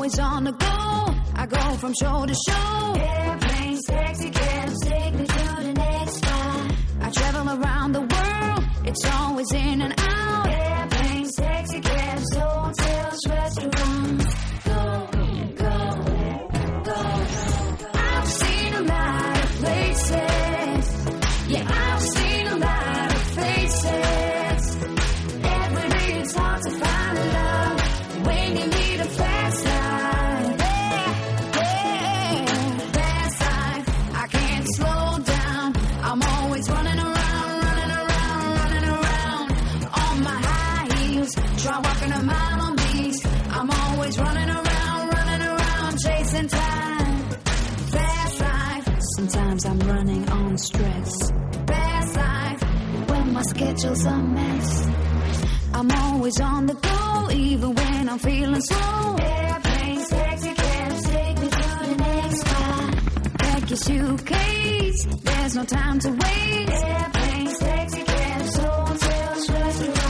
always on the go. I go from show to show. Airplanes, taxi cabs, take me to the next spot. I travel around the world, it's always in and out. Airplanes, taxi cabs, hotels, restaurants. Go, go, go. I've seen a lot of places. Yeah, I've seen a lot of faces. Every day it's hard to find love when you need a fast life. Yeah, fast life. I can't slow down. I'm always running around, running around, running around. On my high heels, try walking a mile on these. I'm always running around, chasing time. Fast life. Sometimes I'm running on stress. Fast life. When my schedule's a mess. I'm always on the go, even when I'm feeling slow. Airplanes, taxi cabs, take me to the next spot. Pack your suitcase, there's no time to waste. Airplanes, taxi cabs, hotels, restaurants.